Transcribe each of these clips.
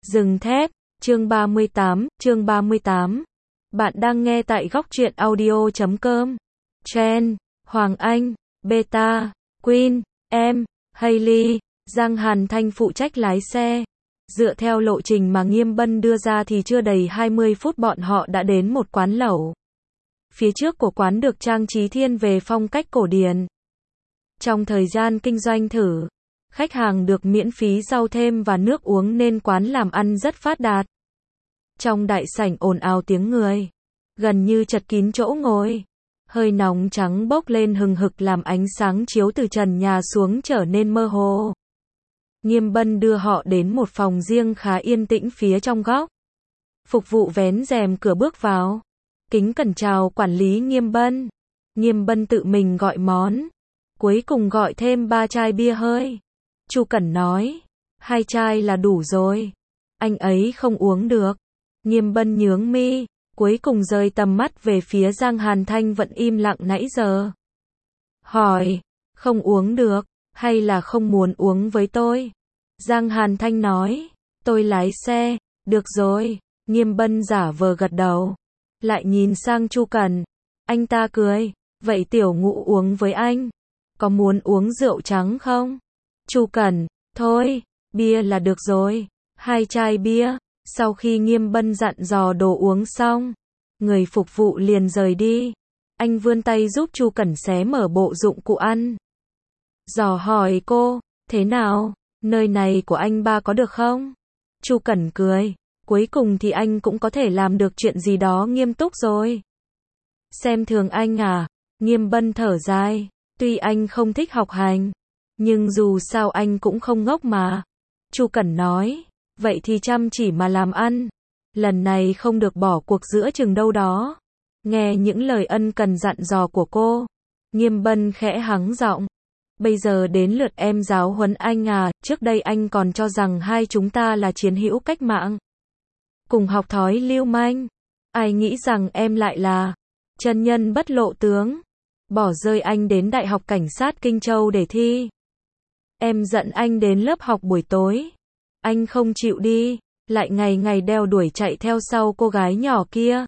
Rừng thép, chương 38. Bạn đang nghe tại góc truyện audio.com. Chen, Hoàng Anh, Beta, Queen, em, Hailey, Giang Hàn Thanh phụ trách lái xe. Dựa theo lộ trình mà Nghiêm Bân đưa ra thì chưa đầy 20 phút bọn họ đã đến một quán lẩu. Phía trước của quán được trang trí thiên về phong cách cổ điển. Trong thời gian kinh doanh thử, khách hàng được miễn phí rau thêm và nước uống nên quán làm ăn rất phát đạt. Trong đại sảnh ồn ào tiếng người, gần như chật kín chỗ ngồi. Hơi nóng trắng bốc lên hừng hực làm ánh sáng chiếu từ trần nhà xuống trở nên mơ hồ. Nghiêm Bân đưa họ đến một phòng riêng khá yên tĩnh phía trong góc. Phục vụ vén rèm cửa bước vào. Kính cẩn chào quản lý Nghiêm Bân. Nghiêm Bân tự mình gọi món. Cuối cùng gọi thêm 3 chai bia hơi. Chu Cẩn nói, 2 chai là đủ rồi. Anh ấy không uống được. Nghiêm Bân nhướng mi, cuối cùng rời tầm mắt về phía Giang Hàn Thanh vẫn im lặng nãy giờ. Hỏi, không uống được, hay là không muốn uống với tôi? Giang Hàn Thanh nói, tôi lái xe, được rồi. Nghiêm Bân giả vờ gật đầu. Lại nhìn sang Chu Cẩn. Anh ta cười, vậy Tiểu Ngũ uống với anh. Có muốn uống rượu trắng không? Chu Cẩn, thôi, bia là được rồi. 2 chai bia. Sau khi Nghiêm Bân dặn dò đồ uống xong, người phục vụ liền rời đi. Anh vươn tay giúp Chu Cẩn xé mở bộ dụng cụ ăn. Dò hỏi cô, thế nào, nơi này của anh ba có được không? Chu Cẩn cười, cuối cùng thì anh cũng có thể làm được chuyện gì đó nghiêm túc rồi. Xem thường anh à? Nghiêm Bân thở dài, tuy anh không thích học hành, nhưng dù sao anh cũng không ngốc mà. Chu Cẩn nói, vậy thì chăm chỉ mà làm ăn. Lần này không được bỏ cuộc giữa chừng đâu đó. Nghe những lời ân cần dặn dò của cô, Nghiêm Bân khẽ hắng giọng. Bây giờ đến lượt em giáo huấn anh à, trước đây anh còn cho rằng hai chúng ta là chiến hữu cách mạng. Cùng học thói lưu manh. Ai nghĩ rằng em lại là chân nhân bất lộ tướng. Bỏ rơi anh đến Đại học Cảnh sát Kinh Châu để thi. Em dẫn anh đến lớp học buổi tối. Anh không chịu đi, lại ngày ngày đeo đuổi chạy theo sau cô gái nhỏ kia.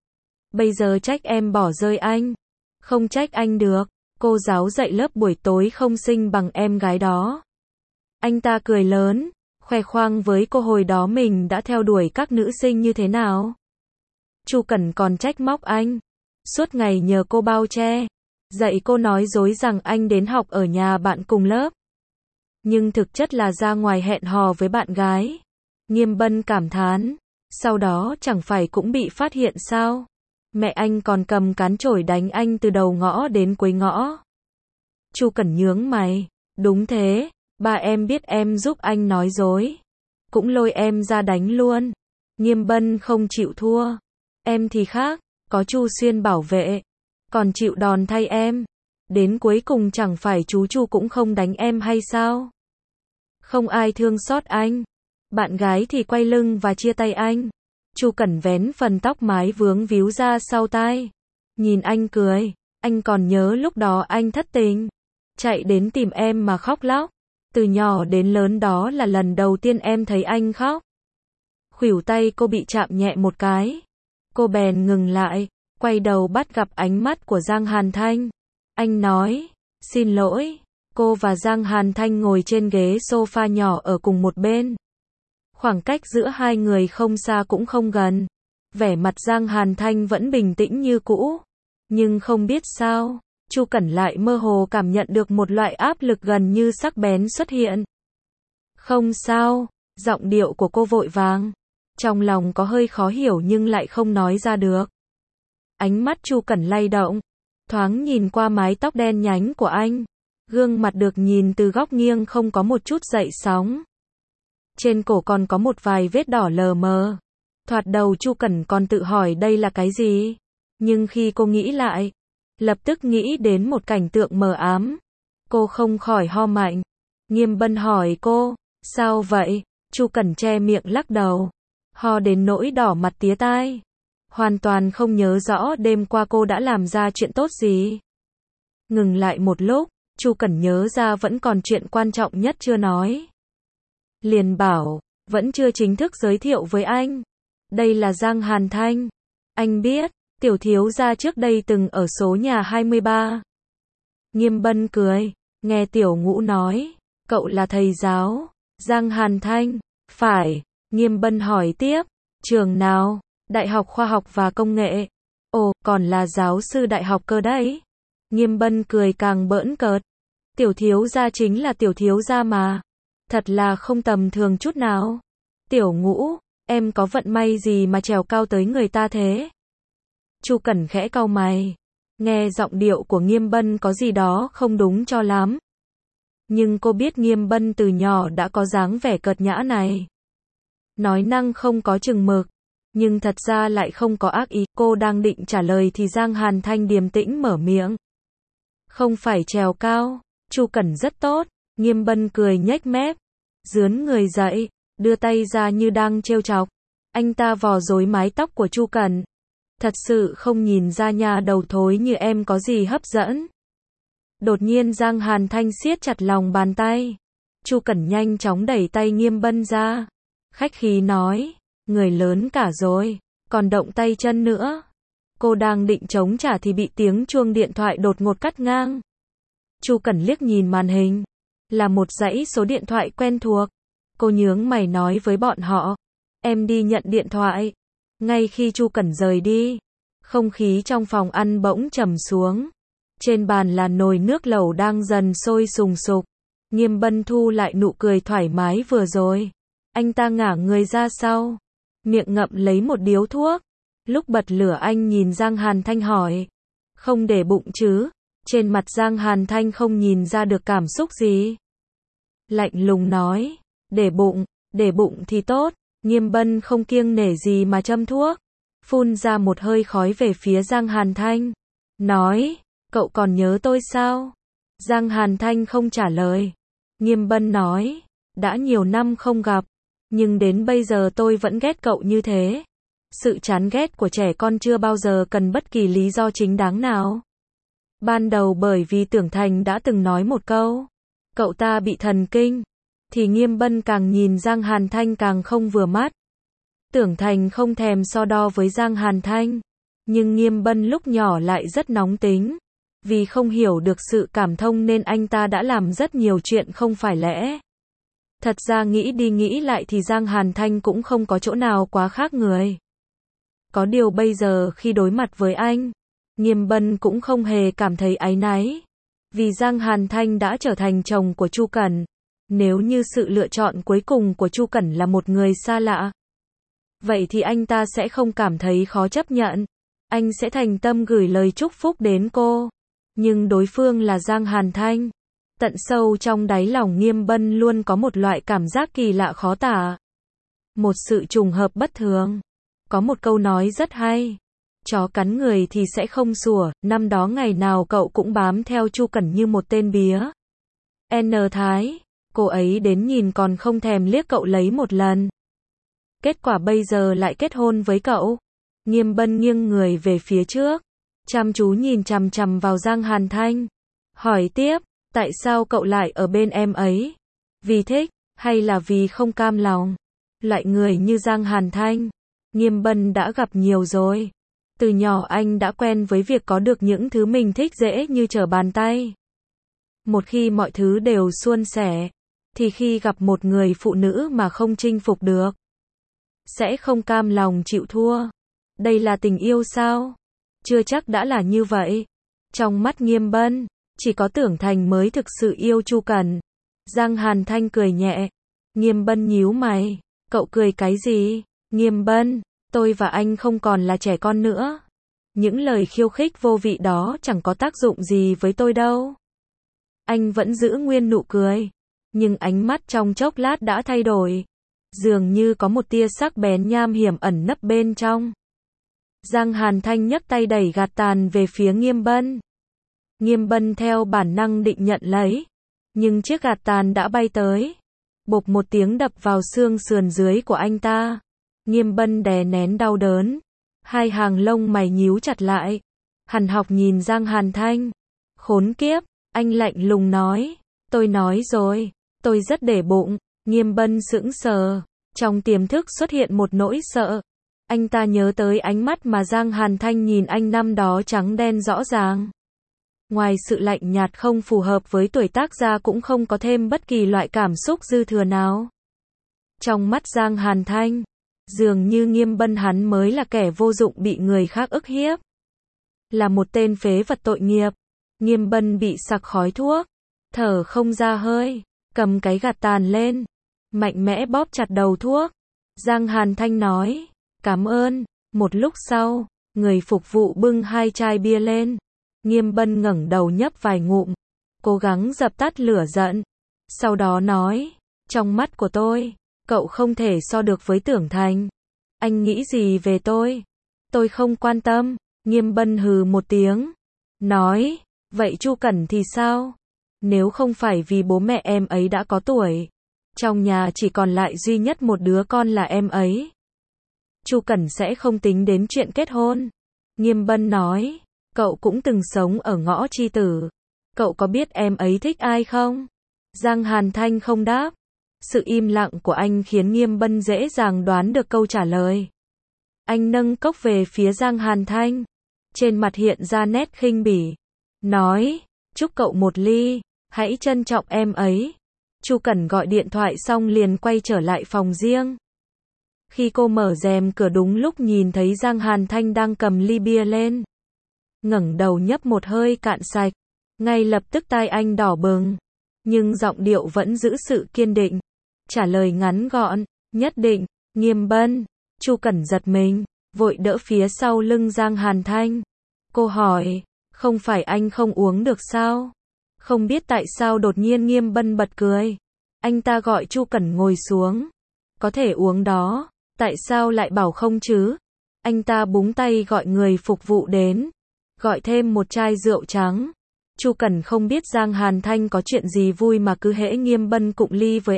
Bây giờ trách em bỏ rơi anh. Không trách anh được, cô giáo dạy lớp buổi tối không xinh bằng em gái đó. Anh ta cười lớn, khoe khoang với cô hồi đó mình đã theo đuổi các nữ sinh như thế nào. Chu Cẩn còn trách móc anh. Suốt ngày nhờ cô bao che, dạy cô nói dối rằng anh đến học ở nhà bạn cùng lớp. Nhưng thực chất là ra ngoài hẹn hò với bạn gái. Nghiêm Bân cảm thán, sau đó chẳng phải cũng bị phát hiện sao? Mẹ anh còn cầm cán chổi đánh anh từ đầu ngõ đến cuối ngõ. Chu Cẩn nhướng mày, đúng thế, ba em biết em giúp anh nói dối, cũng lôi em ra đánh luôn. Nghiêm Bân không chịu thua. Em thì khác, có Chu Xuyên bảo vệ, còn chịu đòn thay em. Đến cuối cùng chẳng phải chú Chu cũng không đánh em hay sao? Không ai thương xót anh. Bạn gái thì quay lưng và chia tay anh. Chu Cẩn vén phần tóc mái vướng víu ra sau tai. Nhìn anh cười, anh còn nhớ lúc đó anh thất tình. Chạy đến tìm em mà khóc lóc. Từ nhỏ đến lớn đó là lần đầu tiên em thấy anh khóc. Khuỷu tay cô bị chạm nhẹ một cái. Cô bèn ngừng lại, quay đầu bắt gặp ánh mắt của Giang Hàn Thanh. Anh nói, xin lỗi. Cô và Giang Hàn Thanh ngồi trên ghế sofa nhỏ ở cùng một bên. Khoảng cách giữa hai người không xa cũng không gần. Vẻ mặt Giang Hàn Thanh vẫn bình tĩnh như cũ. Nhưng không biết sao, Chu Cẩn lại mơ hồ cảm nhận được một loại áp lực gần như sắc bén xuất hiện. Không sao, giọng điệu của cô vội vàng. Trong lòng có hơi khó hiểu nhưng lại không nói ra được. Ánh mắt Chu Cẩn lay động, thoáng nhìn qua mái tóc đen nhánh của anh. Gương mặt được nhìn từ góc nghiêng không có một chút dậy sóng. Trên cổ còn có một vài vết đỏ lờ mờ. Thoạt đầu Chu Cẩn còn tự hỏi đây là cái gì. Nhưng khi cô nghĩ lại, lập tức nghĩ đến một cảnh tượng mờ ám. Cô không khỏi ho mạnh. Nghiêm Bân hỏi cô, sao vậy? Chu Cẩn che miệng lắc đầu. Ho đến nỗi đỏ mặt tía tai. Hoàn toàn không nhớ rõ đêm qua cô đã làm ra chuyện tốt gì. Ngừng lại một lúc, Chu Cẩn nhớ ra vẫn còn chuyện quan trọng nhất chưa nói. Liền bảo, vẫn chưa chính thức giới thiệu với anh. Đây là Giang Hàn Thanh. Anh biết, tiểu thiếu gia trước đây từng ở số nhà 23. Nghiêm Bân cười, nghe Tiểu Ngũ nói, cậu là thầy giáo. Giang Hàn Thanh, phải. Nghiêm Bân hỏi tiếp, trường nào? Đại học Khoa học và Công nghệ. Ồ, còn là giáo sư đại học cơ đấy. Nghiêm Bân cười càng bỡn cợt. Tiểu thiếu gia chính là tiểu thiếu gia mà. Thật là không tầm thường chút nào. Tiểu Ngũ, em có vận may gì mà trèo cao tới người ta thế? Chu Cẩn khẽ cau mày. Nghe giọng điệu của Nghiêm Bân có gì đó không đúng cho lắm. Nhưng cô biết Nghiêm Bân từ nhỏ đã có dáng vẻ cợt nhã này. Nói năng không có chừng mực, nhưng thật ra lại không có ác ý. Cô đang định trả lời thì Giang Hàn Thanh điềm tĩnh mở miệng. Không phải trèo cao, Chu Cẩn rất tốt. Nghiêm Bân cười nhếch mép, dướn người dậy, đưa tay ra như đang trêu chọc. Anh ta vò rối mái tóc của Chu Cẩn. Thật sự không nhìn ra nhà đầu thối như em có gì hấp dẫn. Đột nhiên Giang Hàn Thanh siết chặt lòng bàn tay. Chu Cẩn nhanh chóng đẩy tay Nghiêm Bân ra. Khách khí nói, người lớn cả rồi, còn động tay chân nữa. Cô đang định chống trả thì bị tiếng chuông điện thoại đột ngột cắt ngang. Chu Cẩn liếc nhìn màn hình, là một dãy số điện thoại quen thuộc. Cô nhướng mày nói với bọn họ, em đi nhận điện thoại. Ngay khi Chu Cẩn rời đi, không khí trong phòng ăn bỗng trầm xuống. Trên bàn là nồi nước lẩu đang dần sôi sùng sục. Nghiêm Bân thu lại nụ cười thoải mái vừa rồi. Anh ta ngả người ra sau, miệng ngậm lấy một điếu thuốc. Lúc bật lửa anh nhìn Giang Hàn Thanh hỏi, không để bụng chứ? Trên mặt Giang Hàn Thanh không nhìn ra được cảm xúc gì. Lạnh lùng nói, để bụng thì tốt. Nghiêm Bân không kiêng nể gì mà châm thuốc, phun ra một hơi khói về phía Giang Hàn Thanh. Nói, cậu còn nhớ tôi sao? Giang Hàn Thanh không trả lời. Nghiêm Bân nói, đã nhiều năm không gặp, nhưng đến bây giờ tôi vẫn ghét cậu như thế. Sự chán ghét của trẻ con chưa bao giờ cần bất kỳ lý do chính đáng nào. Ban đầu bởi vì Tưởng Thành đã từng nói một câu, cậu ta bị thần kinh, thì Nghiêm Bân càng nhìn Giang Hàn Thanh càng không vừa mắt. Tưởng Thành không thèm so đo với Giang Hàn Thanh, nhưng Nghiêm Bân lúc nhỏ lại rất nóng tính. Vì không hiểu được sự cảm thông nên anh ta đã làm rất nhiều chuyện không phải lẽ. Thật ra nghĩ đi nghĩ lại thì Giang Hàn Thanh cũng không có chỗ nào quá khác người. Có điều bây giờ khi đối mặt với anh, Nghiêm Bân cũng không hề cảm thấy áy náy. Vì Giang Hàn Thanh đã trở thành chồng của Chu Cẩn. Nếu như sự lựa chọn cuối cùng của Chu Cẩn là một người xa lạ, vậy thì anh ta sẽ không cảm thấy khó chấp nhận. Anh sẽ thành tâm gửi lời chúc phúc đến cô. Nhưng đối phương là Giang Hàn Thanh. Tận sâu trong đáy lòng Nghiêm Bân luôn có một loại cảm giác kỳ lạ khó tả. Một sự trùng hợp bất thường. Có một câu nói rất hay. Chó cắn người thì sẽ không sủa. Năm đó ngày nào cậu cũng bám theo Chu Cẩn như một tên bía. N Thái. Cô ấy đến nhìn còn không thèm liếc cậu lấy một lần. Kết quả bây giờ lại kết hôn với cậu. Nghiêm Bân nghiêng người về phía trước, chăm chú nhìn chằm chằm vào Giang Hàn Thanh. Hỏi tiếp, tại sao cậu lại ở bên em ấy? Vì thích, hay là vì không cam lòng? Loại người như Giang Hàn Thanh, Nghiêm Bân đã gặp nhiều rồi. Từ nhỏ anh đã quen với việc có được những thứ mình thích dễ như trở bàn tay. Một khi mọi thứ đều suôn sẻ, thì khi gặp một người phụ nữ mà không chinh phục được, sẽ không cam lòng chịu thua. Đây là tình yêu sao? Chưa chắc đã là như vậy. Trong mắt Nghiêm Bân, chỉ có Tưởng Thành mới thực sự yêu Chu Cẩn. Giang Hàn Thanh cười nhẹ. Nghiêm Bân nhíu mày. Cậu cười cái gì? Nghiêm Bân, tôi và anh không còn là trẻ con nữa. Những lời khiêu khích vô vị đó chẳng có tác dụng gì với tôi đâu. Anh vẫn giữ nguyên nụ cười, nhưng ánh mắt trong chốc lát đã thay đổi. Dường như có một tia sắc bén nham hiểm ẩn nấp bên trong. Giang Hàn Thanh nhấc tay đẩy gạt tàn về phía Nghiêm Bân. Nghiêm Bân theo bản năng định nhận lấy, nhưng chiếc gạt tàn đã bay tới. Bộp một tiếng đập vào xương sườn dưới của anh ta. Nghiêm Bân đè nén đau đớn. Hai hàng lông mày nhíu chặt lại. Hằn học nhìn Giang Hàn Thanh. Khốn kiếp, anh lạnh lùng nói. Tôi nói rồi, tôi rất để bụng. Nghiêm Bân sững sờ. Trong tiềm thức xuất hiện một nỗi sợ. Anh ta nhớ tới ánh mắt mà Giang Hàn Thanh nhìn anh năm đó trắng đen rõ ràng. Ngoài sự lạnh nhạt không phù hợp với tuổi tác ra cũng không có thêm bất kỳ loại cảm xúc dư thừa nào. Trong mắt Giang Hàn Thanh, dường như Nghiêm Bân hắn mới là kẻ vô dụng bị người khác ức hiếp. Là một tên phế vật tội nghiệp. Nghiêm Bân bị sặc khói thuốc, thở không ra hơi, cầm cái gạt tàn lên, mạnh mẽ bóp chặt đầu thuốc. Giang Hàn Thanh nói, cảm ơn. Một lúc sau, người phục vụ bưng 2 chai bia lên. Nghiêm Bân ngẩng đầu nhấp vài ngụm, cố gắng dập tắt lửa giận. Sau đó nói, trong mắt của tôi, cậu không thể so được với Tưởng Thành. Anh nghĩ gì về tôi? Tôi không quan tâm. Nghiêm Bân hừ một tiếng, nói, vậy Chu Cẩn thì sao? Nếu không phải vì bố mẹ em ấy đã có tuổi, trong nhà chỉ còn lại duy nhất một đứa con là em ấy, Chu Cẩn sẽ không tính đến chuyện kết hôn. Nghiêm Bân nói, cậu cũng từng sống ở ngõ Chi Tử. Cậu có biết em ấy thích ai không? Giang Hàn Thanh không đáp. Sự im lặng của anh khiến Nghiêm Bân dễ dàng đoán được câu trả lời. Anh nâng cốc về phía Giang Hàn Thanh. Trên mặt hiện ra nét khinh bỉ. Nói, chúc cậu một ly, hãy trân trọng em ấy. Chu Cẩn gọi điện thoại xong liền quay trở lại phòng riêng. Khi cô mở rèm cửa đúng lúc nhìn thấy Giang Hàn Thanh đang cầm ly bia lên. Ngẩng đầu nhấp một hơi cạn sạch. Ngay lập tức tai anh đỏ bừng. Nhưng giọng điệu vẫn giữ sự kiên định. Trả lời ngắn gọn, nhất định. Nghiêm Bân. Chu Cẩn giật mình, vội đỡ phía sau lưng Giang Hàn Thanh. Cô hỏi, không phải anh không uống được sao? Không biết tại sao đột nhiên Nghiêm Bân bật cười. Anh ta gọi Chu Cẩn ngồi xuống. Có thể uống đó, tại sao lại bảo không chứ? Anh ta búng tay gọi người phục vụ đến. Gọi thêm một chai rượu trắng. Chu Cẩn không biết Giang Hàn Thanh có chuyện gì vui mà cứ hễ Nghiêm Bân cụng ly với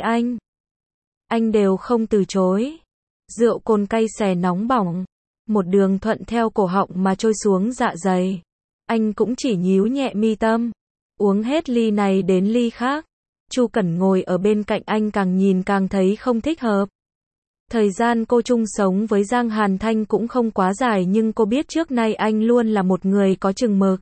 anh đều không từ chối. Rượu cồn cay xè nóng bỏng, một đường thuận theo cổ họng mà trôi xuống dạ dày. Anh cũng chỉ nhíu nhẹ mi tâm, uống hết ly này đến ly khác. Chu Cẩn ngồi ở bên cạnh anh càng nhìn càng thấy không thích hợp. Thời gian cô chung sống với Giang Hàn Thanh cũng không quá dài nhưng cô biết trước nay anh luôn là một người có chừng mực.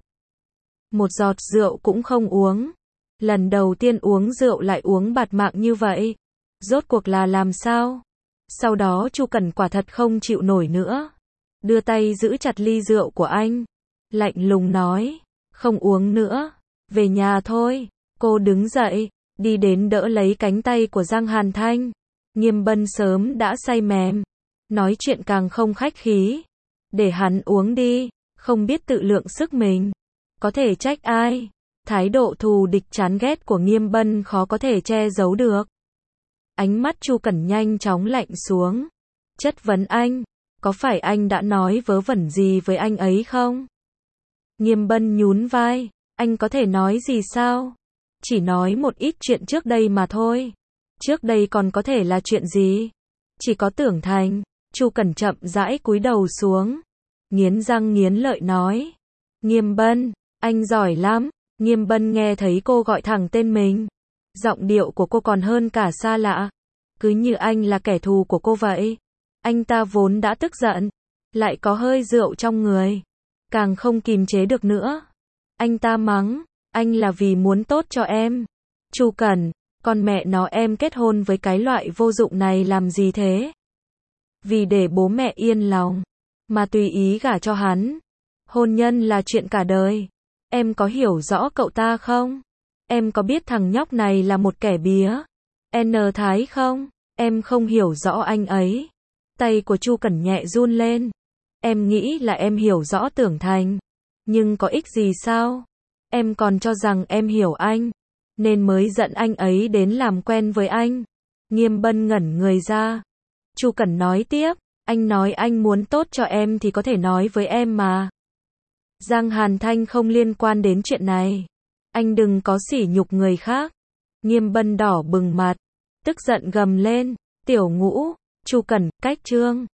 Một giọt rượu cũng không uống. Lần đầu tiên uống rượu lại uống bạt mạng như vậy. Rốt cuộc là làm sao? Sau đó Chu Cẩn quả thật không chịu nổi nữa. Đưa tay giữ chặt ly rượu của anh. Lạnh lùng nói, không uống nữa. Về nhà thôi. Cô đứng dậy, đi đến đỡ lấy cánh tay của Giang Hàn Thanh. Nghiêm Bân sớm đã say mềm. Nói chuyện càng không khách khí. Để hắn uống đi, không biết tự lượng sức mình. Có thể trách ai? Thái độ thù địch chán ghét của Nghiêm Bân khó có thể che giấu được. Ánh mắt Chu Cẩn nhanh chóng lạnh xuống. Chất vấn anh, có phải anh đã nói vớ vẩn gì với anh ấy không? Nghiêm Bân nhún vai, anh có thể nói gì sao? Chỉ nói một ít chuyện trước đây mà thôi. Trước đây còn có thể là chuyện gì? Chỉ có Tưởng Thành. Chu Cẩn chậm rãi cúi đầu xuống. Nghiến răng nghiến lợi nói. Nghiêm Bân, anh giỏi lắm. Nghiêm Bân nghe thấy cô gọi thẳng tên mình. Giọng điệu của cô còn hơn cả xa lạ. Cứ như anh là kẻ thù của cô vậy. Anh ta vốn đã tức giận. Lại có hơi rượu trong người. Càng không kìm chế được nữa. Anh ta mắng. Anh là vì muốn tốt cho em. Chu Cẩn, con mẹ nó em kết hôn với cái loại vô dụng này làm gì thế? Vì để bố mẹ yên lòng. Mà tùy ý gả cho hắn. Hôn nhân là chuyện cả đời. Em có hiểu rõ cậu ta không? Em có biết thằng nhóc này là một kẻ bía? N Thái không? Em không hiểu rõ anh ấy. Tay của Chu Cẩn nhẹ run lên. Em nghĩ là em hiểu rõ Tưởng Thành. Nhưng có ích gì sao? Em còn cho rằng em hiểu anh. Nên mới dẫn anh ấy đến làm quen với anh. Nghiêm Bân ngẩn người ra. Chu Cẩn nói tiếp. Anh nói anh muốn tốt cho em thì có thể nói với em mà. Giang Hàn Thanh không liên quan đến chuyện này. Anh đừng có sỉ nhục người khác. Nghiêm Bân đỏ bừng mặt. Tức giận gầm lên. Tiểu Ngũ, Chu Cẩn, cách chương.